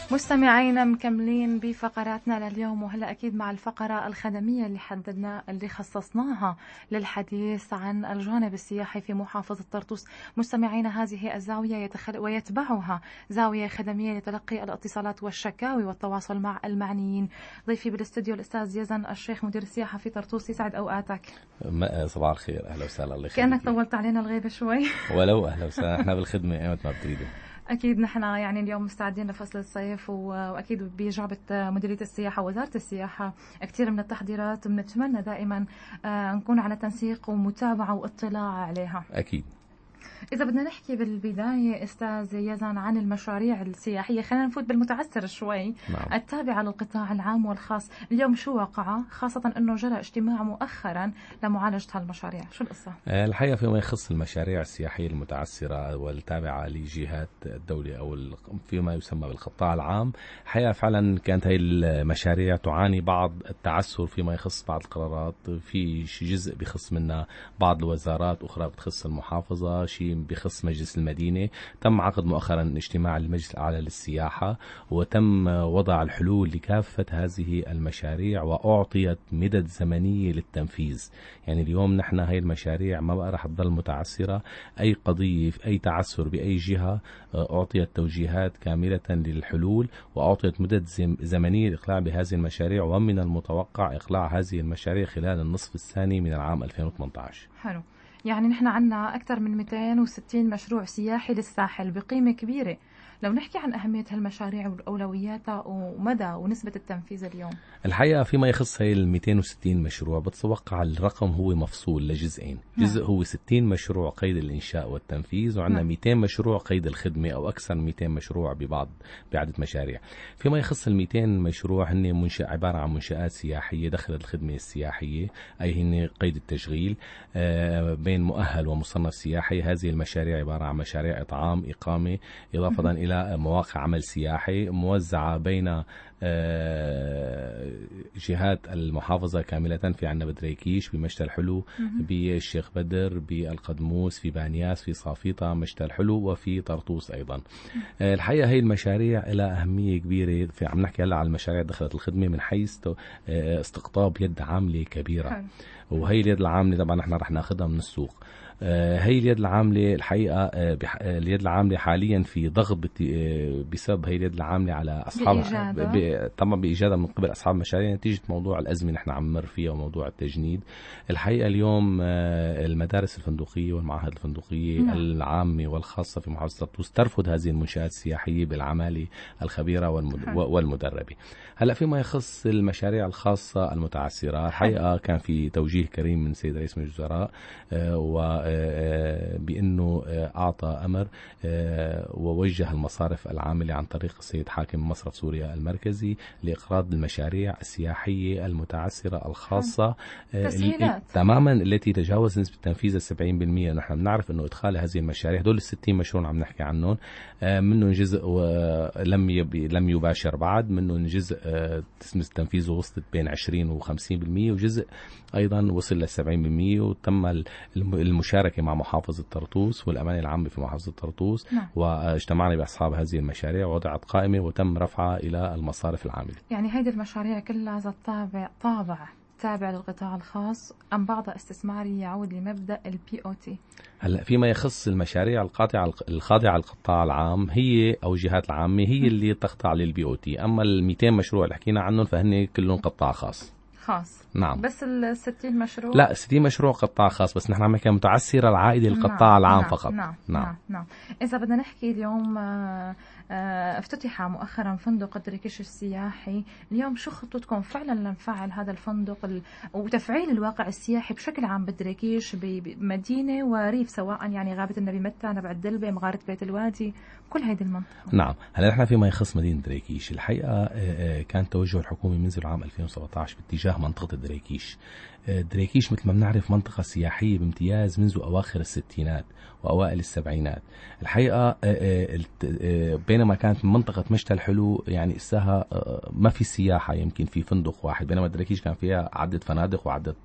مستمعينا مكملين بفقراتنا لليوم، وهلا اكيد مع الفقره الخدميه اللي خصصناها للحديث عن الجانب السياحي في محافظه طرطوس. مستمعينا، هذه الزاويه ويتبعها زاويه خدميه لتلقي الاتصالات والشكاوي والتواصل مع المعنيين. ضيفي بالاستوديو الاستاذ يزن الشيخ، مدير السياحه في طرطوس. يسعد اوقاتك. صباح الخير، اهلا وسهلا. الله يخليك. كانك طولت علينا الغيبه شوي. ولو اهلا وسهلا، احنا بالخدمه ايمت ما بتريدوا. أكيد نحن يعني اليوم مستعدين لفصل الصيف، وأكيد بجعبة مديرية السياحة ووزارة السياحة كثير من التحضيرات بنتمنى دائما نكون على تنسيق ومتابعة واطلاع عليها. أكيد. إذا بدنا نحكي بالبداية أستاذ يزن عن المشاريع السياحية، خلينا نفوت بالمتعسر شوي. نعم. التابعة للقطاع العام والخاص، اليوم شو وقع، خاصة أنه جرى اجتماع مؤخرا لمعالجة هالمشاريع، شو القصة؟ الحقيقة فيما يخص المشاريع السياحية المتعسرة والتابعة لجهات الدولة أو فيما يسمى بالقطاع العام، الحقيقة فعلا كانت هاي المشاريع تعاني بعض التعسر فيما يخص بعض القرارات. في جزء بخص منها بعض الوزارات، أخرى بتخص المحافظة، شيء بخص مجلس المدينة. تم عقد مؤخرا اجتماع المجلس الأعلى للسياحة، وتم وضع الحلول لكافة هذه المشاريع، وأعطيت مدد زمنية للتنفيذ. يعني اليوم نحن هاي المشاريع ما بقى رح تضل متعسرة. أي قضية في أي تعسر بأي جهة أعطيت توجيهات كاملة للحلول، وأعطيت مدد زمنية للإقلاع بهذه المشاريع، ومن المتوقع إقلاع هذه المشاريع خلال النصف الثاني من العام 2018. حلو. يعني نحن عنا أكثر من 260 مشروع سياحي للساحل بقيمة كبيرة. لو نحكي عن أهمية هالمشاريع وأولوياتها ومدى ونسبة التنفيذ اليوم. الحقيقة فيما يخص هاي 260 مشروع بتوقع الرقم هو مفصول لجزئين. جزء هو 60 مشروع قيد الإنشاء والتنفيذ، وعندنا 200 مشروع قيد الخدمة أو أكثر من 200 مشروع بعدة مشاريع. فيما يخص 200 مشروع هن عبارة عن منشآت سياحية دخلت الخدمة السياحية، أي هن قيد التشغيل بين مؤهل ومصنف سياحي. هذه المشاريع عبارة عن مشاريع إطعام، إقامة، إضافة إلى مواقع عمل سياحي موزعة بين جهات المحافظة كاملة. في عنا بدريكيش، بمشتى الحلو، بالشيخ بدر، بالقدموس، في بانياس، في صافيطة، مشتى الحلو، وفي طرطوس أيضا. الحقيقة هي المشاريع لها أهمية كبيرة. عم نحكي هلا على المشاريع دخلت الخدمة من حيث استقطاب يد عاملة كبيرة، وهي اليد العاملة طبعا نحن رح ناخذها من السوق. هي اليد العاملة الحقيقة اليد العاملة حاليا في ضغط بسبب هي اليد العاملة على أصحابها، طبعا بإجادة من قبل أصحاب المشاريع نتيجة موضوع الأزمة نحن عم نمر فيها وموضوع التجنيد. الحقيقة اليوم المدارس الفندقية والمعاهد الفندقية العامة والخاصة في محافظة طرطوس ترفض هذه المنشآت السياحية بالعمالة الخبيرة والمدربة. هلا فيما يخص المشاريع الخاصة المتعسرة، الحقيقة كان في توجيه كريم من سيد رئيس مجلس الوزراء بأنه أعطى أمر ووجه المصارف العاملة عن طريق السيد حاكم مصرف سوريا المركزي لإقراض المشاريع السياحية المتعسرة الخاصة تماما التي تجاوز نسبة تنفيذها 70%. نحن بنعرف أنه إدخال هذه المشاريع، دول 60 مشروع عم نحكي عنهم، منهم جزء لم يباشر بعد، منهم جزء نسبة تنفيذه وصلت بين 20 و50%، وجزء أيضا وصل ل 70%. وتم المشاركة مع محافظة طرطوس والأمانة العامة في محافظة طرطوس. واجتمعنا بأصحاب هذه المشاريع ووضعت قائمة وتم رفعها إلى المصارف العامة. يعني هذه المشاريع كلها تابع للقطاع الخاص أم بعضها استثماري يعود لمبدأ POT؟ هلا فيما يخص المشاريع الخاضعة للقطاع العام هي أو جهات العامة هي اللي تخضع POT. أما 200 مشروع اللي حكينا عنهم فهن كلهم قطاع خاص. نعم. بس 60 مشروع؟ لا، 60 مشروع قطاع خاص، بس نحن عم نحكي متعسرة العائدة للقطاع العام فقط. نعم. إذا بدنا نحكي اليوم افتتح مؤخرا فندق دريكيش السياحي. اليوم شو خطتكم فعلا لنفعل هذا الفندق وتفعيل الواقع السياحي بشكل عام بدريكيش بمدينة وريف، سواء يعني غابة النبي متى، نبع الدلبة، مغارة بيت الوادي، كل هذه المنطقة؟ نعم. هلا نحن فيما يخص مدينة دريكيش، الحقيقة كان توجه الحكومة منذ العام 2017 باتجاه منطقة دريكيش. دريكيش مثل ما بنعرف منطقة سياحية بامتياز منذ أواخر الستينات وأوائل السبعينات. الحقيقة بينما كانت منطقة مشتى الحلو يعني إساها ما في سياحة، يمكن في فندق واحد، بينما دريكيش كان فيها عدة فنادق وعدة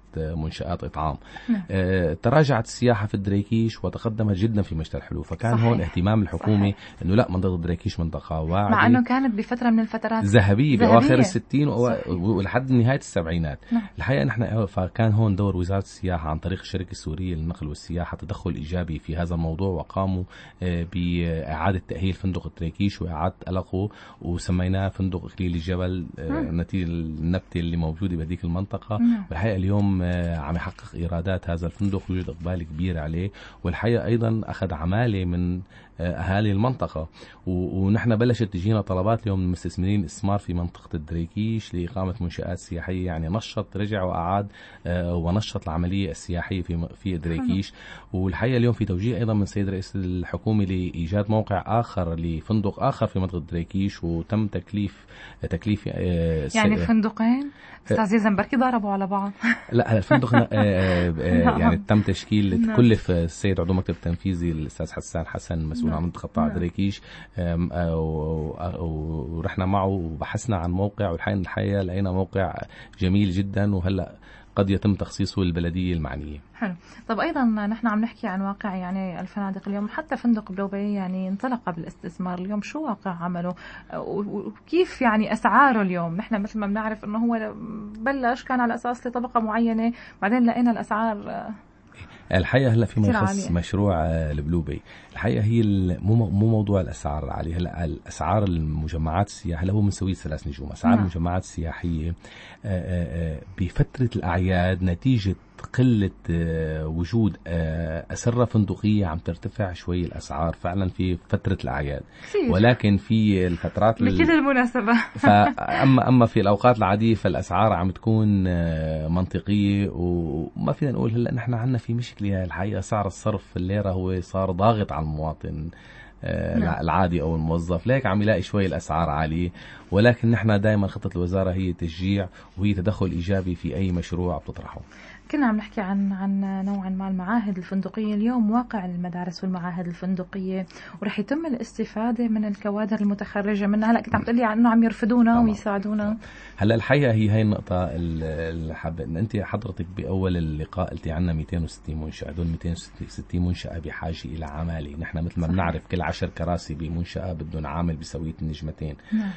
منشآت إطعام. تراجعت السياحة في الدريكيش وتقدمت جدا في مشتى الحلو، فكان صحيح. هون اهتمام الحكومة إنه لا، منطقة الدريكيش منطقة واعدة، مع إنه كانت بفترة من الفترات ذهبية بأواخر الستين ولحد نهاية السبعينات. الحقيقة نحن فكان هون دور وزارة السياحة عن طريق الشركة السورية للنقل والسياحة تدخل إيجابي في هذا الموضوع، وقاموا بإعادة تأهيل فندق الدريكيش وإعادة ألقه، وسميناه فندق إكليل الجبل نتيجة النبتة اللي موجودة بهذيك المنطقة. والحقيقة اليوم عم يحقق إيرادات هذا الفندق، ويوجد إقبال كبير عليه، والحقيقة أيضا أخذ عمالة من أهالي المنطقة. ونحن بلشت تجينا طلبات اليوم من المستثمرين الاستثمار في منطقة الدريكيش لإقامة منشآت سياحية، يعني نشط رجع وأعاد ونشط العملية السياحية في الدريكيش. والحقيقة اليوم في توجيه أيضا من سيد رئيس الحكومة لإيجاد موقع آخر لفندق آخر في منطقة الدريكيش، وتم تكليف يعني فندقين أستاذ يزن بركي ضربوا على بعض. لا، الفندق يعني تم تشكيل تكلف السيد عضو المكتب التنفيذي الأستاذ حسان حسن مسؤول عن منطقة قطاع دريكيش، ورحنا معه وبحثنا عن موقع، والحقيقة لقينا موقع جميل جدا، وهلأ قد يتم تخصيصه للبلدية المعنية. حلو. طب أيضا نحن عم نحكي عن واقع يعني الفنادق اليوم، حتى فندق بلوبي يعني انطلق بالاستثمار اليوم، شو واقع عمله وكيف يعني أسعاره اليوم؟ نحن مثل ما بنعرف أنه هو بلش كان على أساس لطبقة معينة، بعدين لقينا الأسعار الحقيقة هلا فيما يخص مشروع البلوبي، الحقيقة هي مو موضوع الأسعار العالية. هلا الأسعار المجمعات السياحية هلا هو من سوية 3 نجوم. أسعار المجمعات السياحية بفترة الأعياد نتيجة قلة وجود أسرة فندقية عم ترتفع شوي الأسعار فعلا في فترة الأعياد، ولكن في الفترات لكل المناسبة أما في الأوقات العادية فالأسعار عم تكون منطقية. وما فينا نقول هلا نحن عنا في مشكلة، الحقيقة سعر الصرف الليرة هو صار ضاغط على المواطن العادي أو الموظف، ليك عم يلاقي شوي الأسعار عالية. ولكن نحن دائما خطة الوزارة هي تشجيع وهي تدخل إيجابي في أي مشروع بتطرحه. كنا عم نحكي عن نوعا ما المعاهد الفندقية اليوم، واقع المدارس والمعاهد الفندقية، ورح يتم الاستفادة من الكوادر المتخرجة منها. هلا كنت عم تقولي عنه عم يرفدونا ويساعدونا. هلا الحقيقة هي النقطة اللي أنت حضرتك بأول اللقاء قلتي عنا 260 منشأة، دول 260 منشأة بحاجة إلى عمالة. نحن مثل ما بنعرف كل 10 كراسي بمنشأة بدهم عامل بسوية النجمتين،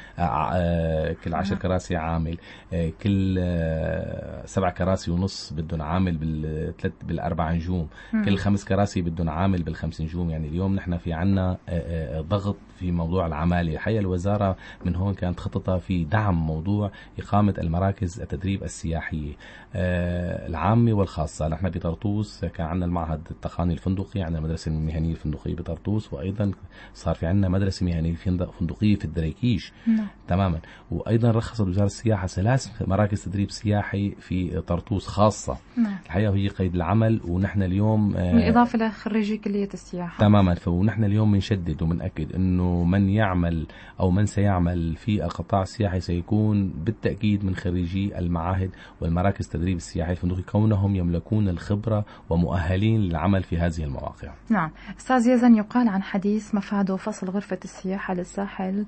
كل 10 كراسي عامل، كل 7 كراسي ونص بدهم عامل بالأربع نجوم، كل 5 كراسي بدهم عامل بال5 نجوم. يعني اليوم نحن في عنا ضغط في موضوع العمالة. الحقيقة الوزارة من هون كانت خطتها في دعم موضوع إقامة المراكز التدريب السياحية العامة والخاصة. نحن بطرطوس كان عنا المعهد التقني الفندقي، عندنا المدرسة المهنية الفندقية بطرطوس، وأيضا صار في عنا مدرسة مهنية فندقية في الدريكيش. تماما. وأيضا رخصت وزارة السياحة 3 مراكز تدريب سياحي في طرطوس خاصة. الحقيقة هي قيد العمل، ونحن اليوم بالإضافة لخريجي كلية السياحة. تماما. ونحن اليوم بنشدد وبنأكد أنه من يعمل أو من سيعمل في القطاع السياحي سيكون بالتأكيد من خريجي المعاهد والمراكز التدريب السياحي الفندقي، كونهم يملكون الخبرة ومؤهلين للعمل في هذه المواقع. نعم. أستاذ يزن، يقال عن حديث مفاده فصل غرفة السياحة للساحل،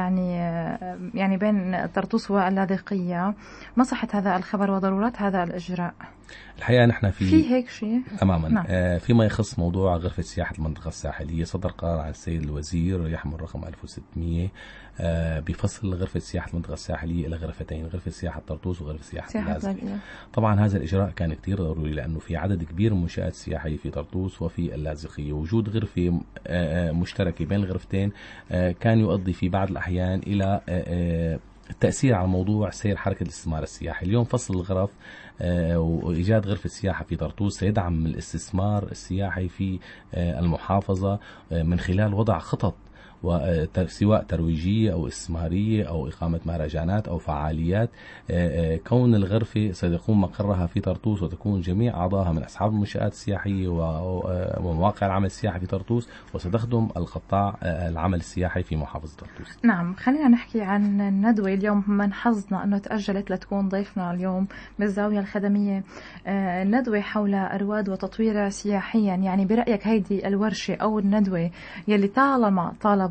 يعني بين طرطوس واللاذقية. ما صحة هذا الخبر وضرورة هذا الإجراء؟ الحقيقة نحن في هيك شيء تماما. نعم. فيما يخص موضوع غرفة سياحة المنطقة الساحلية، صدر قرار عن السيد الوزير يحمل رقم 1600 بفصل غرفة سياحة المنطقة الساحلية إلى غرفتين، غرفة سياحة طرطوس وغرفة سياحة اللاذقية. طبعا هذا الإجراء كان كتير ضروري، لأنه في عدد كبير من منشآت سياحية في طرطوس وفي اللاذقية. وجود غرفة مشتركة بين الغرفتين كان يؤدي في بعض الأحيان إلى التأثير على موضوع سير حركة الاستثمار السياحي. اليوم فصل الغرف وإيجاد غرفة سياحة في طرطوس سيدعم الاستثمار السياحي في المحافظة من خلال وضع خطط سواء ترويجية أو استثمارية أو إقامة مهرجانات أو فعاليات. كون الغرفة سيكون مقرها في طرطوس وتكون جميع أعضائها من أصحاب المنشآت السياحية ومواقع العمل السياحي في طرطوس، وستخدم القطاع العمل السياحي في محافظة طرطوس. نعم. خلينا نحكي عن الندوة اليوم. من حظنا أنه تأجلت لتكون ضيفنا اليوم بالزاوية الخدمية، الندوة حول أرواد وتطوير سياحيا. يعني برأيك هيدي الورشة أو الندوة يلي طالما طالب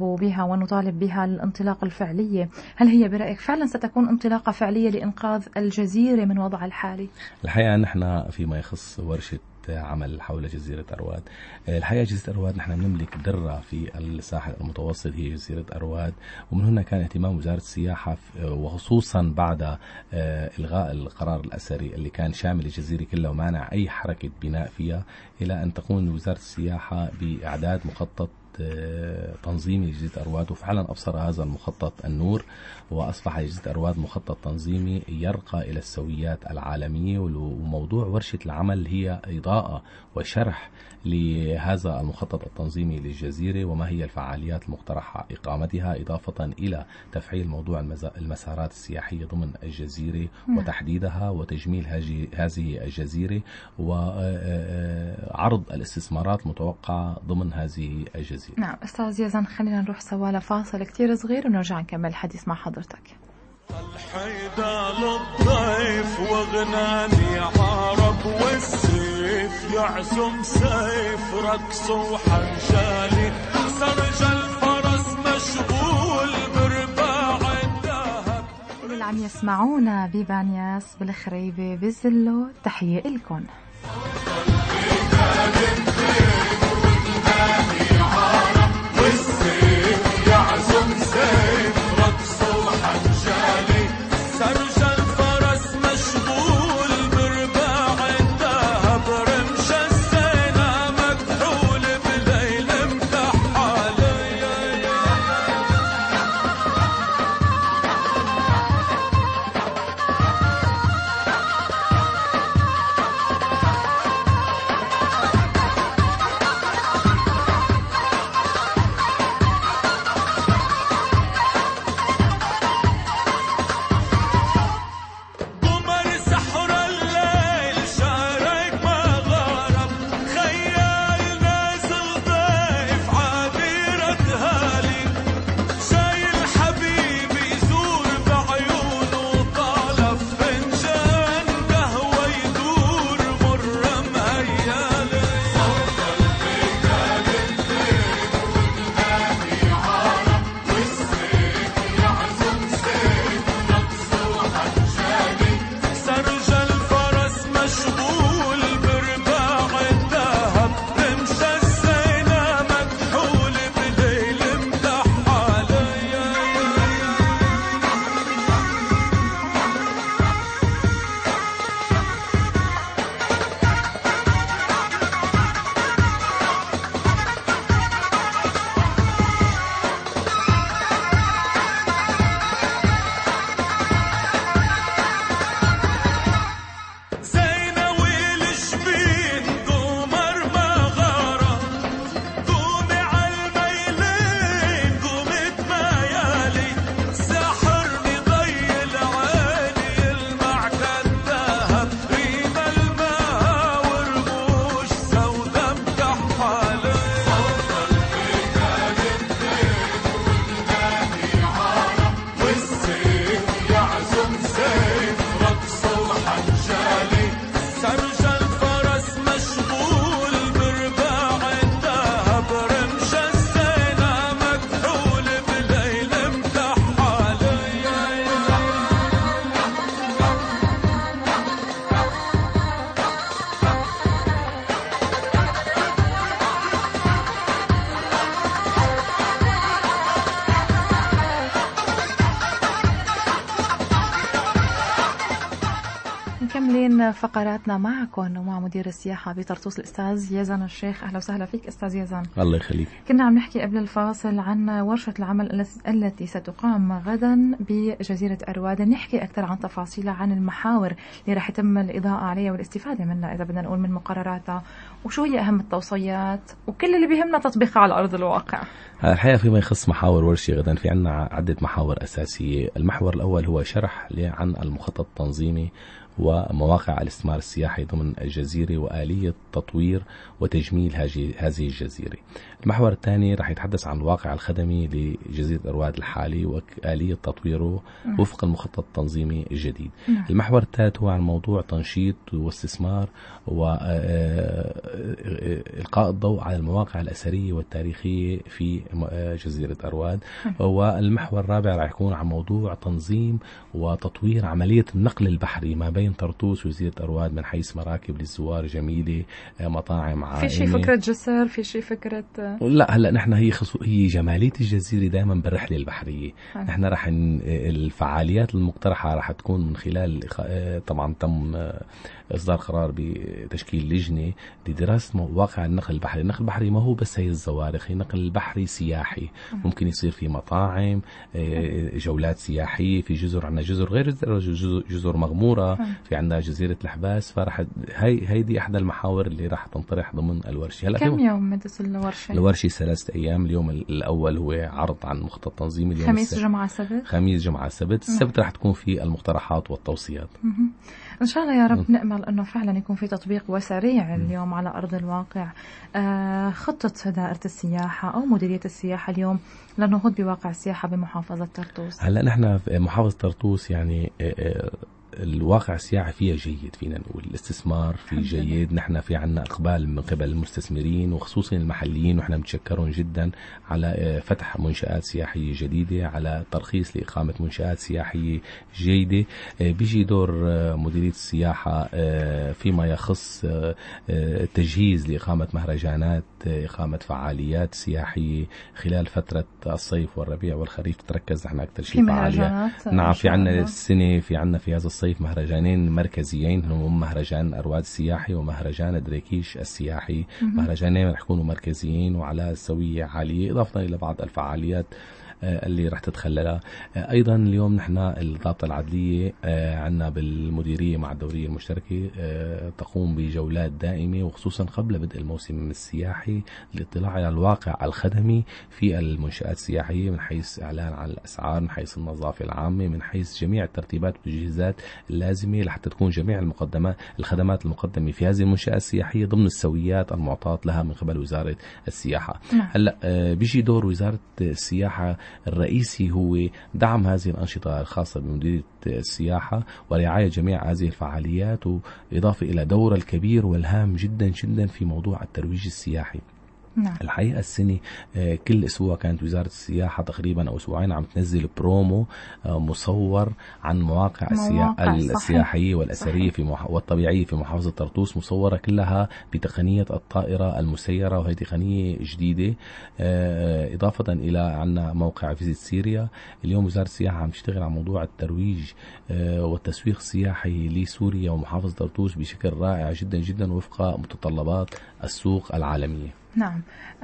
بها ونطالب بها للانطلاقة الفعلية، هل هي برأيك فعلا ستكون انطلاقة فعلية لإنقاذ الجزيرة من وضعها الحالي؟ الحقيقة نحن فيما يخص ورشة عمل حول جزيرة أرواد، الحقيقة جزيرة أرواد نحن نملك درة في الساحل المتوسط هي جزيرة أرواد، ومن هنا كان اهتمام وزارة السياحة وخصوصا بعد إلغاء القرار الأثري اللي كان شامل الجزيرة كلها ومانع أي حركة بناء فيها، إلى أن تقوم وزارة السياحة بإعداد مخطط تنظيمي لجزيرة أرواد، وفعلا أبصر هذا المخطط النور، وأصبح جزيرة أرواد مخطط تنظيمي يرقى إلى السويات العالمية. وموضوع ورشة العمل هي إضاءة وشرح لهذا المخطط التنظيمي للجزيرة وما هي الفعاليات المقترحة إقامتها، إضافة إلى تفعيل موضوع المسارات السياحية ضمن الجزيرة وتحديدها وتجميل هذه الجزيرة وعرض الاستثمارات المتوقعة ضمن هذه الجزيرة. نعم أستاذ يزن، خلينا نروح سوا لفاصل كتير صغير ونرجع نكمل الحديث مع حضرتك. الحيدة للضيف وغناني عرب والسيف يعزم سيف رقص وحنجالي سرج الفرس مشغول برباع الذهب. اللي عم يسمعونا ببانياس بالخريبة بالزلو تحية إلكن. مكملين فقراتنا معكم ومع مدير السياحة بطرطوس الأستاذ يزن الشيخ. أهلا وسهلا فيك أستاذ يزن. الله يخليك. كنا عم نحكي قبل الفاصل عن ورشة العمل التي ستقام غدا بجزيرة أرواد، نحكي أكثر عن تفاصيلها، عن المحاور اللي رح يتم الإضاءة عليها والاستفادة منها إذا بدنا نقول من مقرراتها، وشو هي أهم التوصيات وكل اللي بيهمنا تطبيقها على أرض الواقع. الحقيقة فيما يخص محاور ورشة غدا في عنا عدة محاور أساسية. المحور الأول هو شرح عن المخطط التنظيمي ومواقع الاستثمار السياحي ضمن الجزيرة وآلية تطوير وتجميل هذه الجزيرة. المحور الثاني رح يتحدث عن الواقع الخدمي لجزيرة أرواد الحالي وآلية تطويره وفق المخطط التنظيمي الجديد. المحور الثالث هو عن موضوع تنشيط واستثمار وإلقاء الضوء على المواقع الأثرية والتاريخية في جزيرة أرواد. والمحور الرابع رح يكون عن موضوع تنظيم وتطوير عملية النقل البحري ما بين طرطوس وجزيرة أرواد من حيث مراكب للزوار جميلة، مطاعم عائمة. في شيء فكرة جسر، في شيء فكرة لا هلا نحن هي جمالية الجزيرة دائما بالرحلة البحرية. نحن رح الفعاليات المقترحة رح تكون من خلال طبعا تم إصدار قرار بتشكيل لجنة لدراسة واقع النقل البحري. النقل البحري ما هو بس هي الزوارق، هي نقل بحري سياحي. ممكن يصير في مطاعم، جولات سياحية في جزر، عندنا جزر غير جزر مغمورة، في عندنا جزيرة الحباس. فرح هيدي أحد المحاور اللي راح تنطرح ضمن الورشة. هلا كم يوم مدة الورشة؟ الورشة 3 أيام. اليوم الأول هو عرض عن مخطط تنظيمي، اليوم خميس جمعة سبت. خميس جمعة سبت. السبت راح تكون في المقترحات والتوصيات. إن شاء الله يا رب نأمل أنه فعلا يكون في تطبيق وسريع اليوم على أرض الواقع. خطة دائرة السياحة أو مديرية السياحة اليوم للنهوض بواقع السياحة بمحافظة طرطوس. هلا نحن في محافظة طرطوس يعني الواقع السياحي فيها جيد، فينا نقول الاستثمار فيه جيد. نحن في عنا إقبال من قبل المستثمرين وخصوصا المحليين، ونحن متشكرون جدا على فتح منشآت سياحية جديدة، على ترخيص لإقامة منشآت سياحية جيدة. بيجي دور مديرية السياحة فيما يخص تجهيز لإقامة مهرجانات، إقامة فعاليات سياحية خلال فترة الصيف والربيع والخريف. تتركز نحن أكثر شيء فعاليات. نعم في عنا السنة في عنا في هذا الصيف مهرجانين مركزيين، هم مهرجان أرواد السياحي ومهرجان دريكيش السياحي. مهرجانين رح يكونوا مركزيين وعلى سوية عالية، إضافة إلى بعض الفعاليات اللي رح تتخللها. أيضا اليوم نحن الضابطة العدلية عنا بالمديرية مع الدورية المشتركة تقوم بجولات دائمة وخصوصا قبل بدء الموسم السياحي للاطلاع على الواقع الخدمي في المنشآت السياحية، من حيث إعلان عن الأسعار، من حيث النظافة العامة، من حيث جميع الترتيبات والتجهيزات اللازمة لحتى تكون جميع الخدمات المقدمة في هذه المنشآت السياحية ضمن السويات المعطاة لها من قبل وزارة السياحة. هلا بيجي دور وزارة السياحة الرئيسي هو دعم هذه الأنشطة الخاصة بمديرية السياحة ورعاية جميع هذه الفعاليات، وإضافة إلى دور الكبير والهام جدا جدا في موضوع الترويج السياحي. نعم. الحقيقة السنة كل أسبوع كانت وزارة السياحة تقريبا أو أسبوعين عم تنزل برومو مصور عن مواقع السياحية والأثرية والطبيعية في محافظة طرطوس، مصورة كلها بتقنية الطائرة المسيرة، وهي تقنية جديدة. إضافة إلى عنا موقع فيزيت سيريا. اليوم وزارة السياحة عم تشتغل على موضوع الترويج والتسويق السياحي لسوريا ومحافظة طرطوس بشكل رائع جدا جدا وفق متطلبات السوق العالمية. نعم.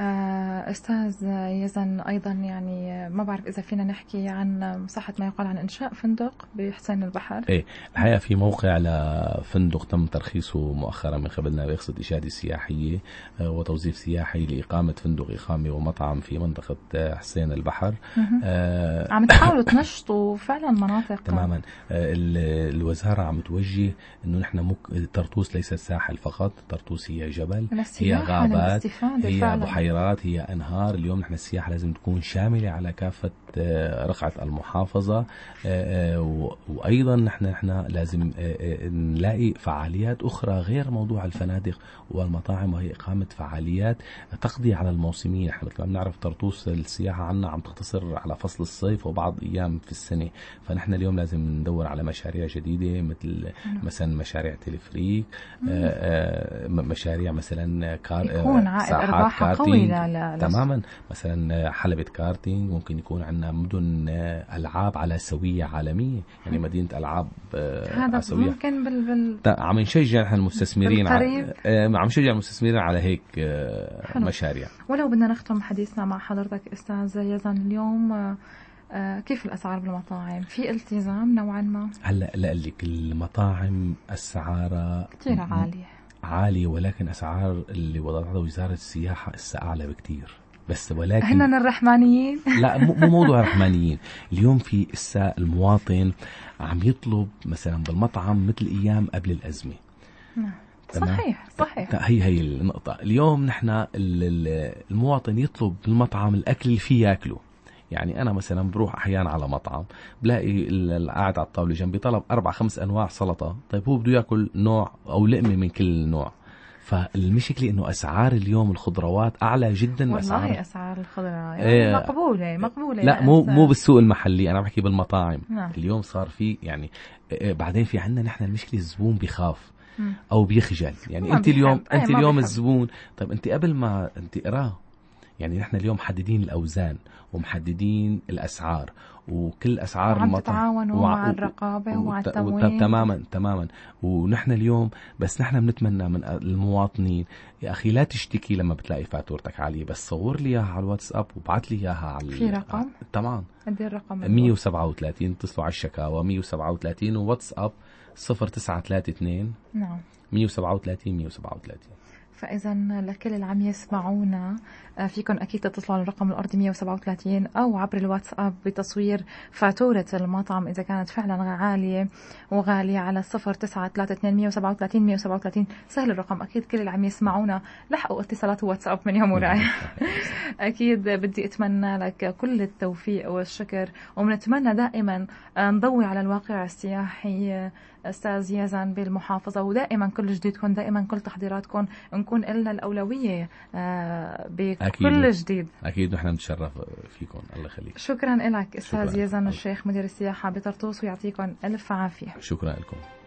أستاذ يزن، أيضا يعني ما بعرف إذا فينا نحكي عن صحة ما يقال عن إنشاء فندق بحسين البحر. إيه الحقيقة في موقع لفندق تم ترخيصه مؤخرا من قبلنا بيقصد إشادة سياحية وتوظيف سياحي لإقامة فندق إقامة ومطعم في منطقة حسين البحر. عم تحاولوا تنشطوا فعلا مناطق. تماما. الوزارة عم توجه إنه نحن طرطوس ليست ساحل فقط، طرطوس هي جبل، هي غابات، هي بحيرات، هي أنهار. اليوم نحن السياحة لازم تكون شاملة على كافة رقعة المحافظة. وأيضا نحن لازم نلاقي فعاليات أخرى غير موضوع الفنادق والمطاعم، وهي إقامة فعاليات تقضي على الموسمية. نحن مثل ما بنعرف طرطوس السياحة عنا عم تقتصر على فصل الصيف وبعض أيام في السنة، فنحن اليوم لازم ندور على مشاريع جديدة مثلا مشاريع تلفريك، مشاريع مثلا يكون عائد أرباح قوي. تماما. مثلا حلبة كارتينج، ممكن يكون عندنا مدن ألعاب على سوية عالمية، يعني مدينة ألعاب هذا ممكن عم نشجع نحن المستثمرين عم نشجع المستثمرين على هيك مشاريع. ولو بدنا نختم حديثنا مع حضرتك أستاذ يزن اليوم، كيف الأسعار بالمطاعم؟ في التزام نوعا ما؟ هلا لقلك المطاعم السعارة كتير عالية، ولكن أسعار اللي وضعتها وزارة السياحة أعلى بكتير. بس ولكن هن الرحمانيين. لا، مو موضوع رحمانيين. اليوم في المواطن عم يطلب مثلا بالمطعم مثل أيام قبل الأزمة. صحيح. هي النقطة. اليوم نحن المواطن يطلب بالمطعم الأكل اللي فيه يأكله. يعني أنا مثلا بروح أحيانا على مطعم بلاقي القاعد على الطاولة جنبي طلب 4-5 أنواع سلطة، طيب هو بده يأكل نوع أو لقمة من كل نوع. فالمشكلة إنه أسعار اليوم الخضروات أعلى جدا من والله أسعار الخضروات يعني مقبولة. لا، مو بالسوق المحلي، أنا بحكي بالمطاعم. نعم. اليوم صار في يعني بعدين في عندنا نحن المشكلة الزبون بيخاف أو بيخجل. يعني أنت اليوم الزبون، طيب أنت قبل ما أنت يعني نحن اليوم محددين الأوزان ومحددين الأسعار وكل أسعار المطعم، تتعاونوا مع الرقابة ومع التموين. تماما. ونحن اليوم بس نحن بنتمنى من المواطنين يا أخي لا تشتكي لما بتلاقي فاتورتك عالية، بس صور لي إياها على الواتساب وبعت لي إياها على في رقم طبعا. قد الرقم 137 اتصلوا على الشكاوى 137 وواتساب 0932 نعم 137. فإذا لكل اللي عم يسمعونا فيكم أكيد تتصلوا على الرقم الأرضي 137 أو عبر الواتساب بتصوير فاتورة المطعم إذا كانت فعلا عالية وغالية على 0932 137. سهل الرقم. أكيد كل اللي عم يسمعونا لحقوا اتصالات واتساب من يوم ورايح. أكيد بدي أتمنى لك كل التوفيق والشكر، ونتمنى دائما نضوي على الواقع السياحي أستاذ يزن بالمحافظة، ودائما كل جديدكم، دائما كل تحضيراتكم نكون لنا الأولوية بكل جديد. أكيد نحن نتشرف فيكم. الله يخليك. شكرا لك أستاذ يزن الشيخ مدير السياحة بطرطوس، ويعطيكم ألف عافية. شكرا لكم.